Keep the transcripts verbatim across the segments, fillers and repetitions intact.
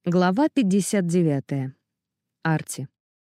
Глава пятьдесят девятая. Арти.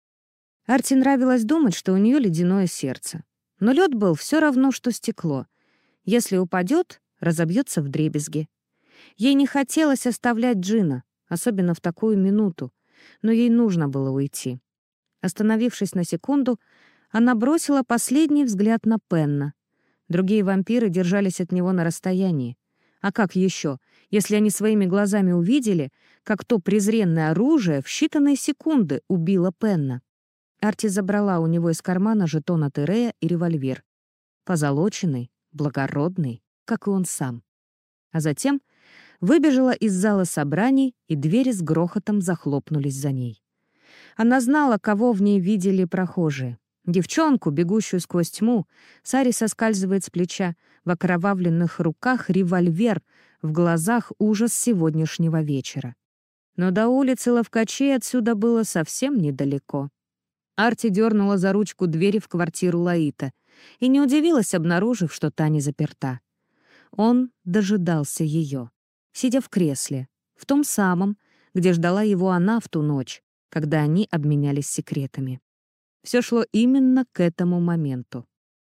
Арти нравилось думать, что у нее ледяное сердце. Но лед был все равно, что стекло. Если упадет, разобьется вдребезги. Ей не хотелось оставлять Джина, особенно в такую минуту, но ей нужно было уйти. Остановившись на секунду, она бросила последний взгляд на Пенна. Другие вампиры держались от него на расстоянии. А как еще, если они своими глазами увидели, как то презренное оружие в считанные секунды убило Пенна? Арти забрала у него из кармана жетон от Ирея и револьвер. Позолоченный, благородный, как и он сам. А затем выбежала из зала собраний, и двери с грохотом захлопнулись за ней. Она знала, кого в ней видели прохожие. Девчонку, бегущую сквозь тьму, Сари соскальзывает с плеча, в окровавленных руках револьвер, в глазах ужас сегодняшнего вечера. Но до улицы Ловкачей отсюда было совсем недалеко. Арти дернула за ручку двери в квартиру Лаита и не удивилась, обнаружив, что та не заперта. Он дожидался ее, сидя в кресле, в том самом, где ждала его она в ту ночь, когда они обменялись секретами. Все шло именно к этому моменту.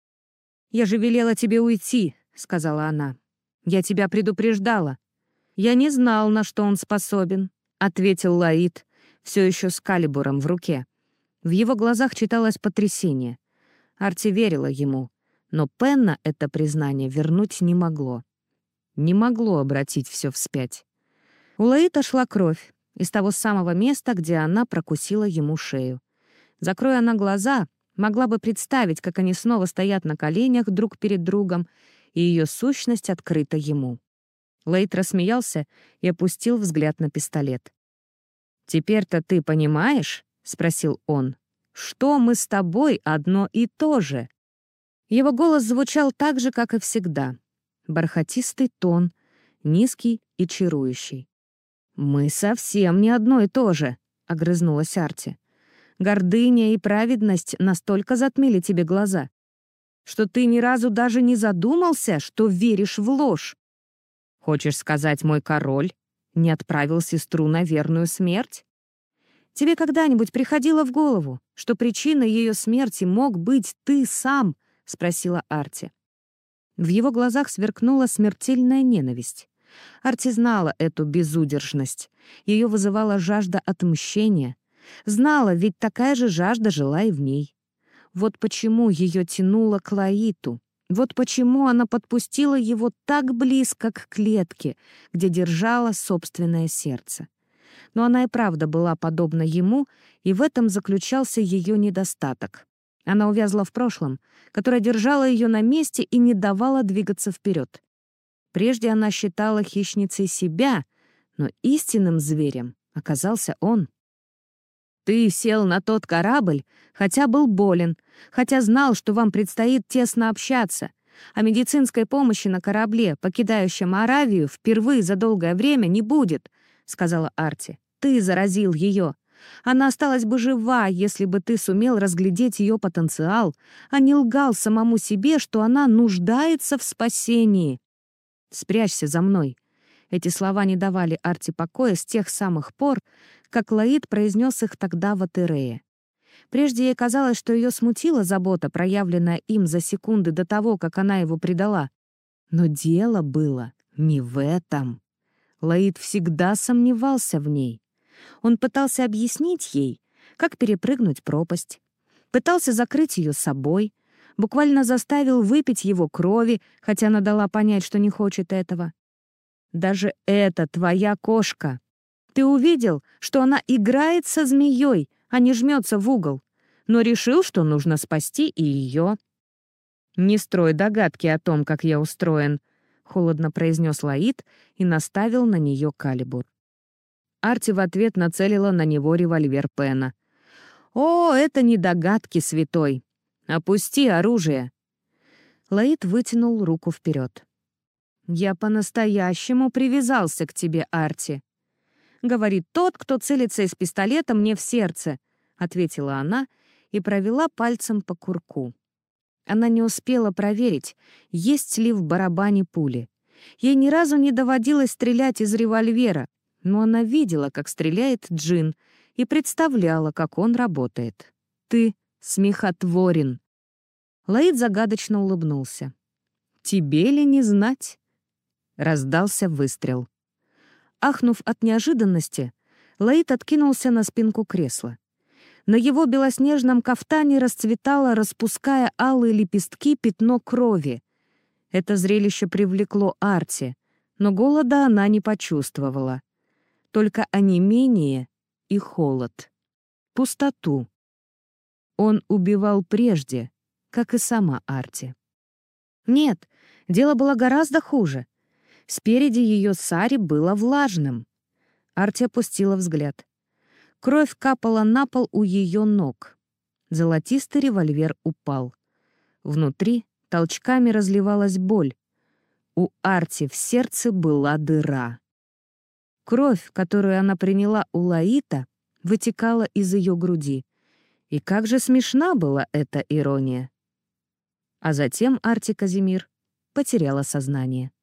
«Я же велела тебе уйти», — сказала она. «Я тебя предупреждала». «Я не знал, на что он способен», — ответил Лаит, все еще с калибуром в руке. В его глазах читалось потрясение. Арти верила ему, но Пенна это признание вернуть не могло. Не могло обратить все вспять. У Лаита шла кровь из того самого места, где она прокусила ему шею. Закроя она глаза, могла бы представить, как они снова стоят на коленях друг перед другом, и ее сущность открыта ему. Лаит рассмеялся и опустил взгляд на пистолет. «Теперь-то ты понимаешь?» — спросил он. «Что мы с тобой одно и то же?» Его голос звучал так же, как и всегда. Бархатистый тон, низкий и чарующий. «Мы совсем не одно и то же», — огрызнулась Арти. «Гордыня и праведность настолько затмили тебе глаза, что ты ни разу даже не задумался, что веришь в ложь. Хочешь сказать, мой король не отправил сестру на верную смерть? Тебе когда-нибудь приходило в голову, что причиной ее смерти мог быть ты сам?» — спросила Арти. В его глазах сверкнула смертельная ненависть. Арти знала эту безудержность. Ее вызывала жажда отмщения. Знала, ведь такая же жажда жила и в ней. Вот почему ее тянуло к Лаиту. Вот почему она подпустила его так близко к клетке, где держала собственное сердце. Но она и правда была подобна ему, и в этом заключался ее недостаток. Она увязла в прошлом, которое держало ее на месте и не давало двигаться вперед. Прежде она считала хищницей себя, но истинным зверем оказался он. Ты сел на тот корабль, хотя был болен, хотя знал, что вам предстоит тесно общаться, а медицинской помощи на корабле, покидающем Аравию, впервые за долгое время не будет, — сказала Арти. Ты заразил ее. Она осталась бы жива, если бы ты сумел разглядеть ее потенциал, а не лгал самому себе, что она нуждается в спасении. «Спрячься за мной». Эти слова не давали Арти покоя с тех самых пор, как Лаит произнес их тогда в Атерее. Прежде ей казалось, что ее смутила забота, проявленная им за секунды до того, как она его предала. Но дело было не в этом. Лаит всегда сомневался в ней. Он пытался объяснить ей, как перепрыгнуть пропасть. Пытался закрыть ее собой, буквально заставил выпить его крови, хотя она дала понять, что не хочет этого. Даже это твоя кошка. Ты увидел, что она играет со змеей, а не жмется в угол, но решил, что нужно спасти и ее. «Не строй догадки о том, как я устроен», — холодно произнес Лаит и наставил на нее калибур. Арти в ответ нацелила на него револьвер Пена. «О, это не догадки, святой! Опусти оружие!» Лаит вытянул руку вперед. «Я по-настоящему привязался к тебе, Арти», — говорит тот, кто целится из пистолета мне в сердце, — ответила она и провела пальцем по курку. Она не успела проверить, есть ли в барабане пули. Ей ни разу не доводилось стрелять из револьвера, но она видела, как стреляет Джин, и представляла, как он работает. «Ты смехотворен!» Лаид загадочно улыбнулся. «Тебе ли не знать?» Раздался выстрел. Ахнув от неожиданности, Лаид откинулся на спинку кресла. На его белоснежном кафтане расцветало, распуская алые лепестки, пятно крови. Это зрелище привлекло Арти, но голода она не почувствовала. Только онемение и холод. Пустоту. Он убивал прежде, как и сама Арти. Нет, дело было гораздо хуже. Спереди ее сари было влажным. Арти опустила взгляд. Кровь капала на пол у ее ног. Золотистый револьвер упал. Внутри толчками разливалась боль. У Арти в сердце была дыра. Кровь, которую она приняла у Лаита, вытекала из ее груди. И как же смешна была эта ирония. А затем Арти Казимир потеряла сознание.